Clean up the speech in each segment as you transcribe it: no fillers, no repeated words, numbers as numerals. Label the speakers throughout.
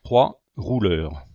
Speaker 1: 3. Rouleur.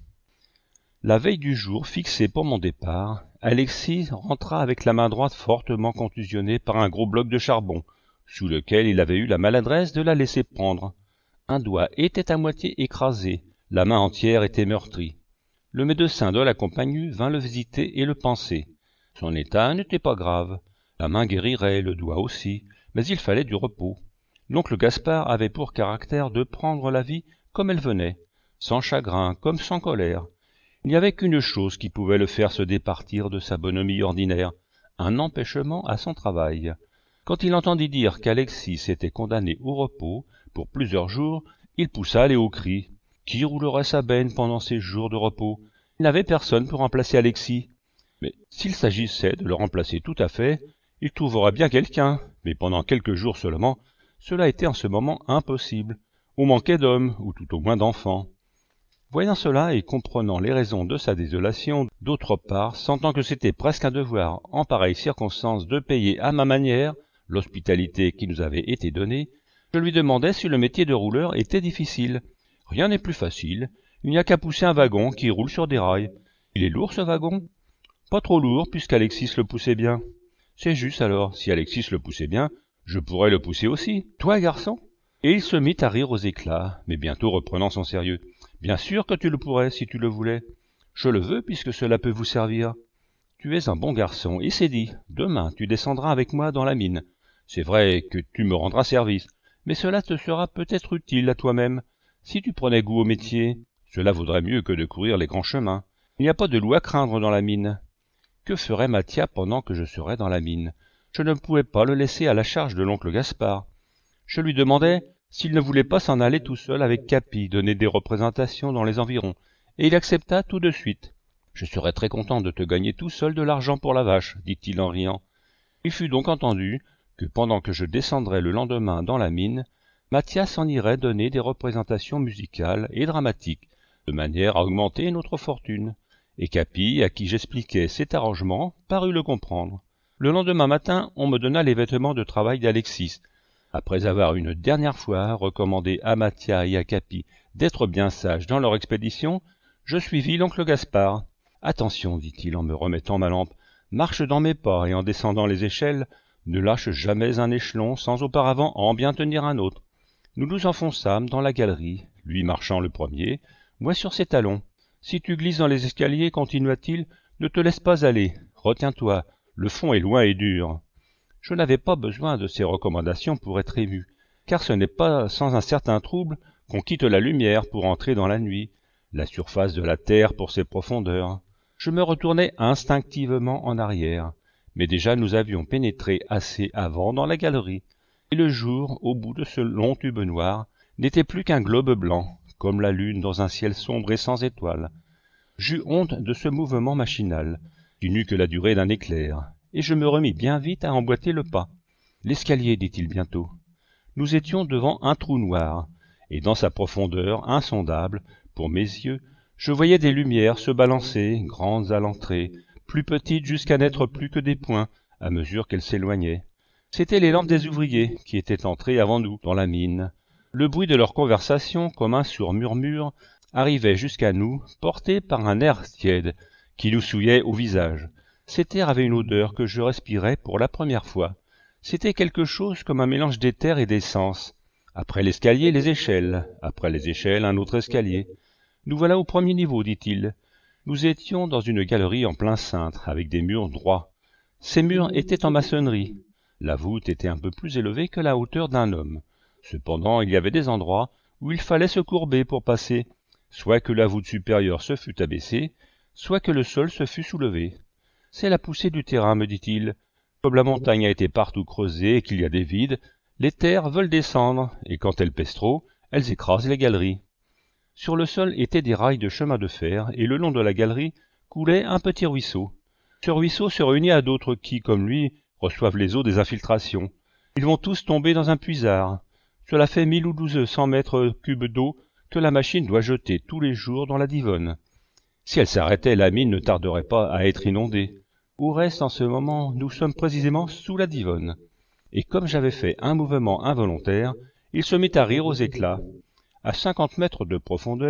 Speaker 1: La veille du jour fixé pour mon départ, Alexis rentra avec la main droite fortement contusionnée par un gros bloc de charbon, sous lequel il avait eu la maladresse de la laisser prendre. Un doigt était à moitié écrasé, la main entière était meurtrie. Le médecin de la compagnie vint le visiter et le panser. Son état n'était pas grave, la main guérirait, le doigt aussi, mais il fallait du repos. L'oncle Gaspard avait pour caractère de prendre la vie comme elle venait, sans chagrin comme sans colère. Il n'y avait qu'une chose qui pouvait le faire se départir de sa bonhomie ordinaire, un empêchement à son travail. Quand il entendit dire qu'Alexis était condamné au repos pour plusieurs jours, il poussa les hauts cris. Qui roulerait sa benne pendant ces jours de repos? Il n'avait personne pour remplacer Alexis. Mais s'il s'agissait de le remplacer tout à fait, il trouverait bien quelqu'un, mais pendant quelques jours seulement, cela était en ce moment impossible. On manquait d'hommes, ou tout au moins d'enfants. Voyant cela et comprenant les raisons de sa désolation, d'autre part, sentant que c'était presque un devoir, en pareille circonstance, de payer à ma manière l'hospitalité qui nous avait été donnée, je lui demandai si le métier de rouleur était difficile. Rien n'est plus facile, il n'y a qu'à pousser un wagon qui roule sur des rails. Il est lourd ce wagon? Pas trop lourd, puisqu'Alexis le poussait bien. C'est juste alors, si Alexis le poussait bien, je pourrais le pousser aussi. Toi, garçon? Et il se mit à rire aux éclats, mais bientôt reprenant son sérieux. Bien sûr que tu le pourrais, si tu le voulais. Je le veux, puisque cela peut vous servir. Tu es un bon garçon, et c'est dit. Demain, tu descendras avec moi dans la mine. C'est vrai que tu me rendras service, mais cela te sera peut-être utile à toi-même. Si tu prenais goût au métier, cela vaudrait mieux que de courir les grands chemins. Il n'y a pas de loup à craindre dans la mine. Que ferait Mathia pendant que je serais dans la mine? Je ne pouvais pas le laisser à la charge de l'oncle Gaspard. Je lui demandai s'il ne voulait pas s'en aller tout seul avec Capi donner des représentations dans les environs, et il accepta tout de suite. « Je serais très content de te gagner tout seul de l'argent pour la vache, dit-il en riant. Il fut donc entendu que pendant que je descendrais le lendemain dans la mine, Mathia s'en irait donner des représentations musicales et dramatiques, de manière à augmenter notre fortune, et Capi, à qui j'expliquai cet arrangement, parut le comprendre. Le lendemain matin, on me donna les vêtements de travail d'Alexis. Après avoir une dernière fois recommandé à Mathia et à Capi d'être bien sages dans leur expédition, je suivis l'oncle Gaspard. « Attention, dit-il en me remettant ma lampe, marche dans mes pas et en descendant les échelles, ne lâche jamais un échelon sans auparavant en bien tenir un autre. » Nous nous enfonçâmes dans la galerie, lui marchant le premier, moi sur ses talons. « Si tu glisses dans les escaliers, continua-t-il, ne te laisse pas aller, retiens-toi, le fond est loin et dur. » Je n'avais pas besoin de ces recommandations pour être ému, car ce n'est pas sans un certain trouble qu'on quitte la lumière pour entrer dans la nuit, la surface de la terre pour ses profondeurs. Je me retournai instinctivement en arrière, mais déjà nous avions pénétré assez avant dans la galerie, et le jour, au bout de ce long tube noir, n'était plus qu'un globe blanc, comme la lune dans un ciel sombre et sans étoiles. J'eus honte de ce mouvement machinal, qui n'eut que la durée d'un éclair, et je me remis bien vite à emboîter le pas. « L'escalier, dit-il bientôt. » Nous étions devant un trou noir, et dans sa profondeur insondable, pour mes yeux, je voyais des lumières se balancer, grandes à l'entrée, plus petites jusqu'à n'être plus que des points, à mesure qu'elles s'éloignaient. C'étaient les lampes des ouvriers qui étaient entrés avant nous dans la mine. Le bruit de leur conversation, comme un sourd murmure, arrivait jusqu'à nous, porté par un air tiède, qui nous souillait au visage. Cet air avait une odeur que je respirais pour la première fois. C'était quelque chose comme un mélange d'éther et d'essence. Après l'escalier, les échelles. Après les échelles, un autre escalier. Nous voilà au premier niveau, dit-il. Nous étions dans une galerie en plein cintre, avec des murs droits. Ces murs étaient en maçonnerie. La voûte était un peu plus élevée que la hauteur d'un homme. Cependant, il y avait des endroits où il fallait se courber pour passer, soit que la voûte supérieure se fût abaissée, soit que le sol se fût soulevé. « C'est la poussée du terrain, me dit-il. Comme la montagne a été partout creusée et qu'il y a des vides, les terres veulent descendre, et quand elles pèsent trop, elles écrasent les galeries. » Sur le sol étaient des rails de chemin de fer, et le long de la galerie coulait un petit ruisseau. Ce ruisseau se réunit à d'autres qui, comme lui, reçoivent les eaux des infiltrations. Ils vont tous tomber dans un puisard. Cela fait 1000 ou 1200 mètres cubes d'eau que la machine doit jeter tous les jours dans la Divonne. Si elle s'arrêtait, la mine ne tarderait pas à être inondée. Au reste, en ce moment, nous sommes précisément sous la Divonne. Et comme j'avais fait un mouvement involontaire, il se mit à rire aux éclats. À 50 mètres de profondeur,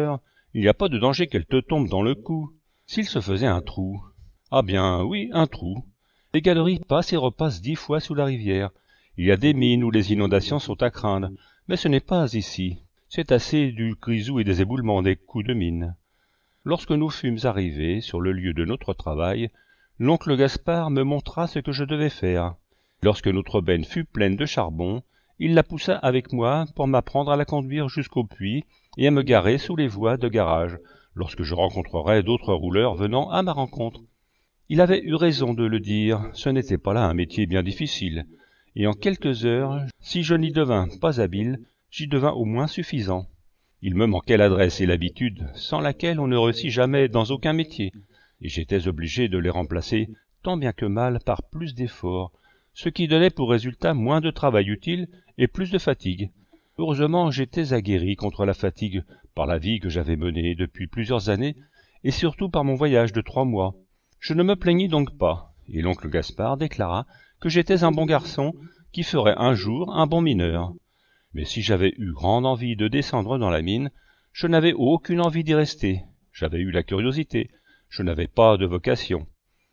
Speaker 1: Il n'y a pas de danger qu'elle te tombe dans le cou. S'il se faisait un trou. Ah bien, oui, un trou. Les galeries passent et repassent 10 fois sous la rivière. Il y a des mines où les inondations sont à craindre, mais ce n'est pas ici. C'est assez du grisou et des éboulements des coups de mine. Lorsque nous fûmes arrivés sur le lieu de notre travail, l'oncle Gaspard me montra ce que je devais faire. Lorsque notre benne fut pleine de charbon, il la poussa avec moi pour m'apprendre à la conduire jusqu'au puits et à me garer sous les voies de garage, lorsque je rencontrerais d'autres rouleurs venant à ma rencontre. Il avait eu raison de le dire, ce n'était pas là un métier bien difficile, et en quelques heures, si je n'y devins pas habile, j'y devins au moins suffisant. Il me manquait l'adresse et l'habitude, sans laquelle on ne réussit jamais dans aucun métier, et j'étais obligé de les remplacer tant bien que mal par plus d'efforts, ce qui donnait pour résultat moins de travail utile et plus de fatigue. Heureusement, j'étais aguerri contre la fatigue par la vie que j'avais menée depuis plusieurs années, et surtout par mon voyage de 3 mois. Je ne me plaignis donc pas, et l'oncle Gaspard déclara que j'étais un bon garçon qui ferait un jour un bon mineur. Mais si j'avais eu grande envie de descendre dans la mine, je n'avais aucune envie d'y rester. J'avais eu la curiosité, je n'avais pas de vocation.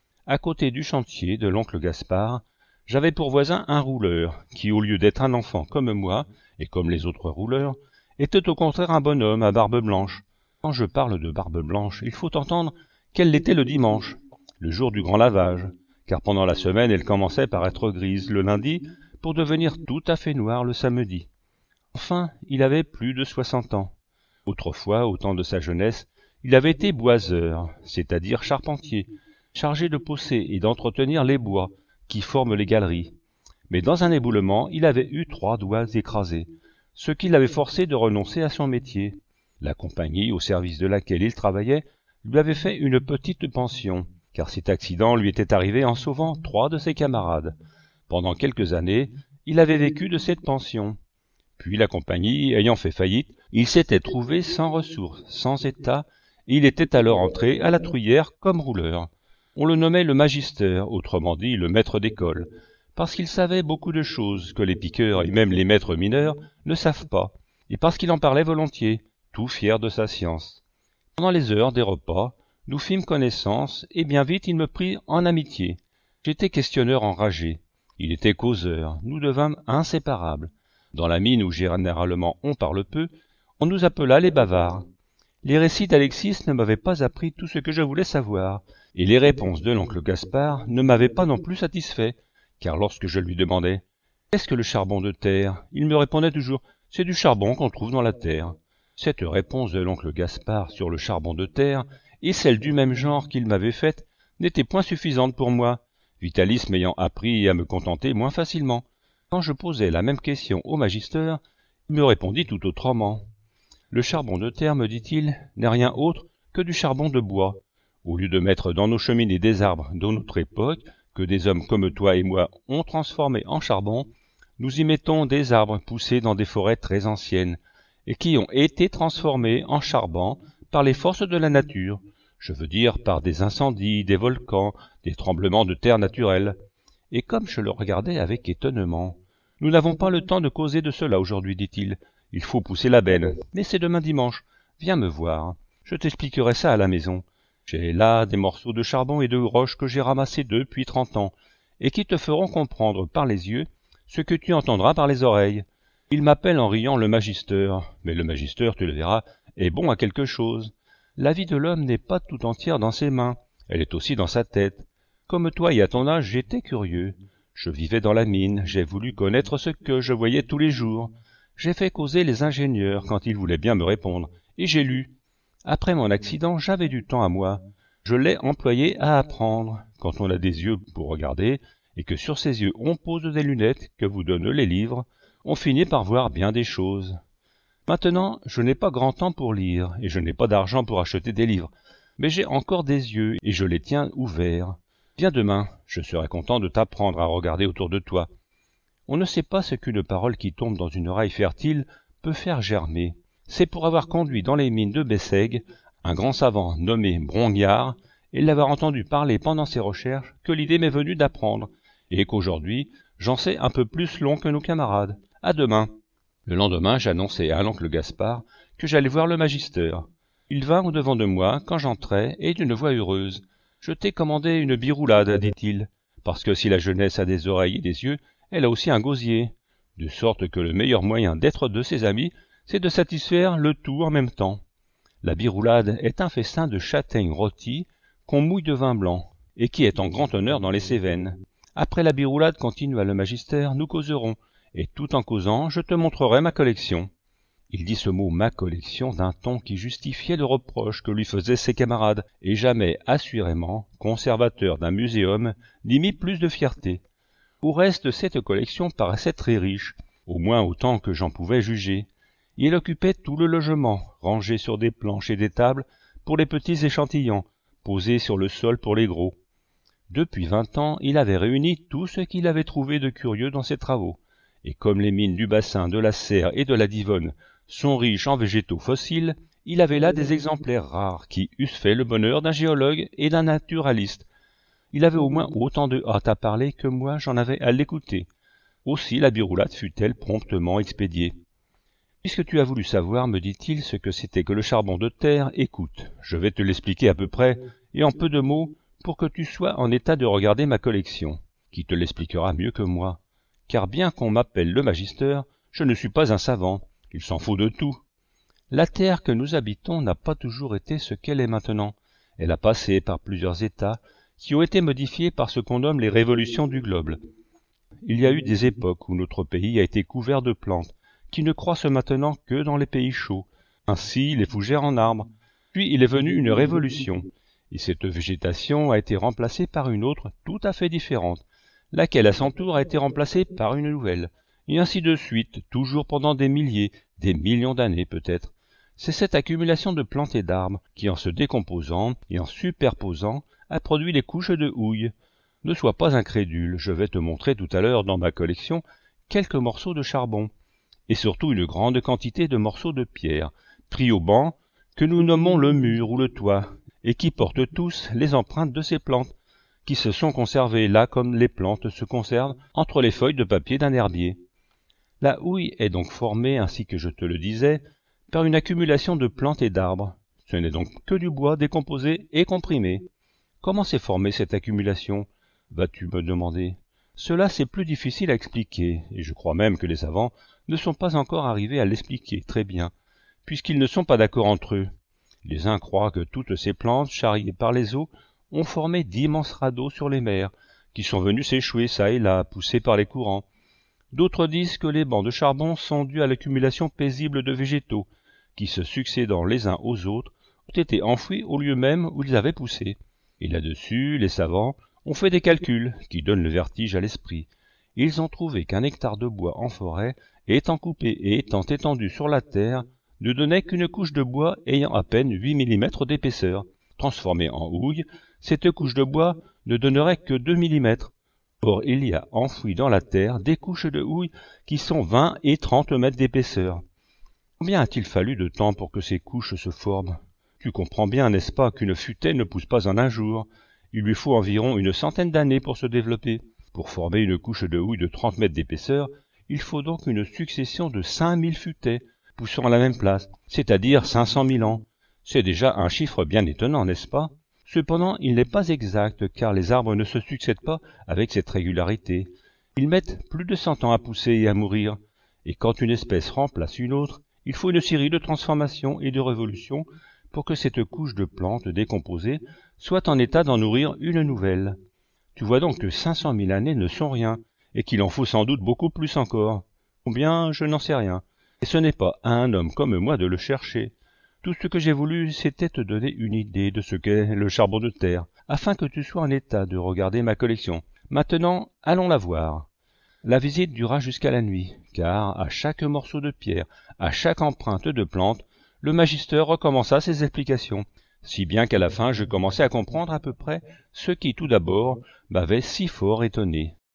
Speaker 1: À côté du chantier de l'oncle Gaspard, j'avais pour voisin un rouleur, qui au lieu d'être un enfant comme moi, et comme les autres rouleurs, était au contraire un bonhomme à barbe blanche. Quand je parle de barbe blanche, il faut entendre qu'elle l'était le dimanche, le jour du grand lavage, car pendant la semaine elle commençait par être grise le lundi, pour devenir tout à fait noire le samedi. Enfin, il avait plus de 60 ans. Autrefois, au temps de sa jeunesse, il avait été boiseur, c'est-à-dire charpentier, chargé de peausser et d'entretenir les bois qui forment les galeries. Mais dans un éboulement, il avait eu 3 doigts écrasés, ce qui l'avait forcé de renoncer à son métier. La compagnie au service de laquelle il travaillait lui avait fait une petite pension, car cet accident lui était arrivé en sauvant 3 de ses camarades. Pendant quelques années, il avait vécu de cette pension. Puis la compagnie ayant fait faillite, il s'était trouvé sans ressources, sans état, et il était alors entré à la Truyère comme rouleur. On le nommait le magister, autrement dit le maître d'école, parce qu'il savait beaucoup de choses que les piqueurs et même les maîtres mineurs ne savent pas, et parce qu'il en parlait volontiers, tout fier de sa science. Pendant les heures des repas, nous fîmes connaissance, et bien vite il me prit en amitié. J'étais questionneur enragé, il était causeur, nous devînmes inséparables. Dans la mine où généralement on parle peu, on nous appela les bavards. Les récits d'Alexis ne m'avaient pas appris tout ce que je voulais savoir, et les réponses de l'oncle Gaspard ne m'avaient pas non plus satisfait, car lorsque je lui demandais « Qu'est-ce que le charbon de terre ?» il me répondait toujours « C'est du charbon qu'on trouve dans la terre. » Cette réponse de l'oncle Gaspard sur le charbon de terre et celle du même genre qu'il m'avait faite n'étaient point suffisantes pour moi, Vitalis m'ayant appris à me contenter moins facilement. Quand je posais la même question au magister, il me répondit tout autrement. Le charbon de terre, me dit-il, n'est rien autre que du charbon de bois. Au lieu de mettre dans nos cheminées des arbres de notre époque, que des hommes comme toi et moi ont transformés en charbon, nous y mettons des arbres poussés dans des forêts très anciennes, et qui ont été transformés en charbon par les forces de la nature, je veux dire par des incendies, des volcans, des tremblements de terre naturels. Et comme je le regardais avec étonnement, « Nous n'avons pas le temps de causer de cela aujourd'hui, dit-il. Il faut pousser la benne, mais c'est demain dimanche. Viens me voir. Je t'expliquerai ça à la maison. J'ai là des morceaux de charbon et de roches que j'ai ramassés depuis 30 ans, et qui te feront comprendre par les yeux ce que tu entendras par les oreilles. Il m'appelle en riant le magister, mais le magister, tu le verras, est bon à quelque chose. La vie de l'homme n'est pas tout entière dans ses mains, elle est aussi dans sa tête. Comme toi et à ton âge, j'étais curieux. Je vivais dans la mine, j'ai voulu connaître ce que je voyais tous les jours. J'ai fait causer les ingénieurs quand ils voulaient bien me répondre, et j'ai lu. Après mon accident, j'avais du temps à moi. Je l'ai employé à apprendre. Quand on a des yeux pour regarder, et que sur ces yeux on pose des lunettes que vous donnent les livres, on finit par voir bien des choses. Maintenant, je n'ai pas grand temps pour lire, et je n'ai pas d'argent pour acheter des livres, mais j'ai encore des yeux, et je les tiens ouverts. Viens demain, je serai content de t'apprendre à regarder autour de toi. On ne sait pas ce qu'une parole qui tombe dans une oreille fertile peut faire germer. C'est pour avoir conduit dans les mines de Bessègues un grand savant nommé Brongniart, et l'avoir entendu parler pendant ses recherches, que l'idée m'est venue d'apprendre, et qu'aujourd'hui, j'en sais un peu plus long que nos camarades. À demain. Le lendemain, j'annonçai à l'oncle Gaspard que j'allais voir le magister. Il vint au-devant de moi quand j'entrais, et d'une voix heureuse. « Je t'ai commandé une biroulade, dit-il, parce que si la jeunesse a des oreilles et des yeux, elle a aussi un gosier, de sorte que le meilleur moyen d'être de ses amis, c'est de satisfaire le tout en même temps. La biroulade est un festin de châtaignes rôties qu'on mouille de vin blanc, et qui est en grand honneur dans les Cévennes. Après la biroulade, continua le magister, nous causerons, et tout en causant, je te montrerai ma collection. » Il dit ce mot « ma collection » d'un ton qui justifiait le reproche que lui faisaient ses camarades, et jamais, assurément, conservateur d'un muséum, n'y mit plus de fierté. Au reste, cette collection paraissait très riche, au moins autant que j'en pouvais juger. Il occupait tout le logement, rangé sur des planches et des tables pour les petits échantillons, posés sur le sol pour les gros. Depuis 20 ans, il avait réuni tout ce qu'il avait trouvé de curieux dans ses travaux, et comme les mines du bassin de la Serre et de la Divonne sont riches en végétaux fossiles, il avait là des exemplaires rares qui eussent fait le bonheur d'un géologue et d'un naturaliste. Il avait au moins autant de hâte à parler que moi j'en avais à l'écouter. Aussi la biroulade fut-elle promptement expédiée. « Puisque tu as voulu savoir, me dit-il, ce que c'était que le charbon de terre, écoute, je vais te l'expliquer à peu près, et en peu de mots, pour que tu sois en état de regarder ma collection, qui te l'expliquera mieux que moi. Car bien qu'on m'appelle le magister, je ne suis pas un savant, il s'en faut de tout. La terre que nous habitons n'a pas toujours été ce qu'elle est maintenant. Elle a passé par plusieurs états, qui ont été modifiés par ce qu'on nomme les révolutions du globe. Il y a eu des époques où notre pays a été couvert de plantes, qui ne croissent maintenant que dans les pays chauds, ainsi les fougères en arbre. Puis il est venu une révolution, et cette végétation a été remplacée par une autre tout à fait différente, laquelle à son tour a été remplacée par une nouvelle, et ainsi de suite, toujours pendant des milliers, des millions d'années peut-être. C'est cette accumulation de plantes et d'arbres qui, en se décomposant et en superposant, a produit les couches de houille. Ne sois pas incrédule, je vais te montrer tout à l'heure dans ma collection quelques morceaux de charbon, et surtout une grande quantité de morceaux de pierre, pris au banc, que nous nommons le mur ou le toit, et qui portent tous les empreintes de ces plantes, qui se sont conservées là comme les plantes se conservent entre les feuilles de papier d'un herbier. La houille est donc formée, ainsi que je te le disais, par une accumulation de plantes et d'arbres. Ce n'est donc que du bois décomposé et comprimé. Comment s'est formée cette accumulation, vas-tu me demander? Cela c'est plus difficile à expliquer, et je crois même que les savants ne sont pas encore arrivés à l'expliquer très bien, puisqu'ils ne sont pas d'accord entre eux. Les uns croient que toutes ces plantes, charriées par les eaux, ont formé d'immenses radeaux sur les mers, qui sont venus s'échouer çà et là, poussés par les courants. D'autres disent que les bancs de charbon sont dus à l'accumulation paisible de végétaux, qui, se succédant les uns aux autres, ont été enfouis au lieu même où ils avaient poussé. Et là-dessus, les savants ont fait des calculs qui donnent le vertige à l'esprit. Ils ont trouvé qu'un hectare de bois en forêt, étant coupé et étant étendu sur la terre, ne donnait qu'une couche de bois ayant à peine 8 mm d'épaisseur. Transformée en houille, cette couche de bois ne donnerait que 2 mm. Or, il y a enfoui dans la terre des couches de houille qui sont 20 et 30 mètres d'épaisseur. Combien a-t-il fallu de temps pour que ces couches se forment? Tu comprends bien, n'est-ce pas, qu'une futaie ne pousse pas en un jour. Il lui faut environ une centaine d'années pour se développer. Pour former une couche de houille de 30 mètres d'épaisseur, il faut donc une succession de 5000 futaies, poussant à la même place, c'est-à-dire 500 000 ans. C'est déjà un chiffre bien étonnant, n'est-ce pas? Cependant, il n'est pas exact, car les arbres ne se succèdent pas avec cette régularité. Ils mettent plus de 100 ans à pousser et à mourir, et quand une espèce remplace une autre, il faut une série de transformations et de révolutions pour que cette couche de plantes décomposées soit en état d'en nourrir une nouvelle. Tu vois donc que 500 000 années ne sont rien, et qu'il en faut sans doute beaucoup plus encore. Combien, je n'en sais rien, et ce n'est pas à un homme comme moi de le chercher. Tout ce que j'ai voulu, c'était te donner une idée de ce qu'est le charbon de terre, afin que tu sois en état de regarder ma collection. Maintenant, allons la voir. La visite dura jusqu'à la nuit, car à chaque morceau de pierre, à chaque empreinte de plante, le magister recommença ses explications, si bien qu'à la fin je commençai à comprendre à peu près ce qui tout d'abord m'avait si fort étonné.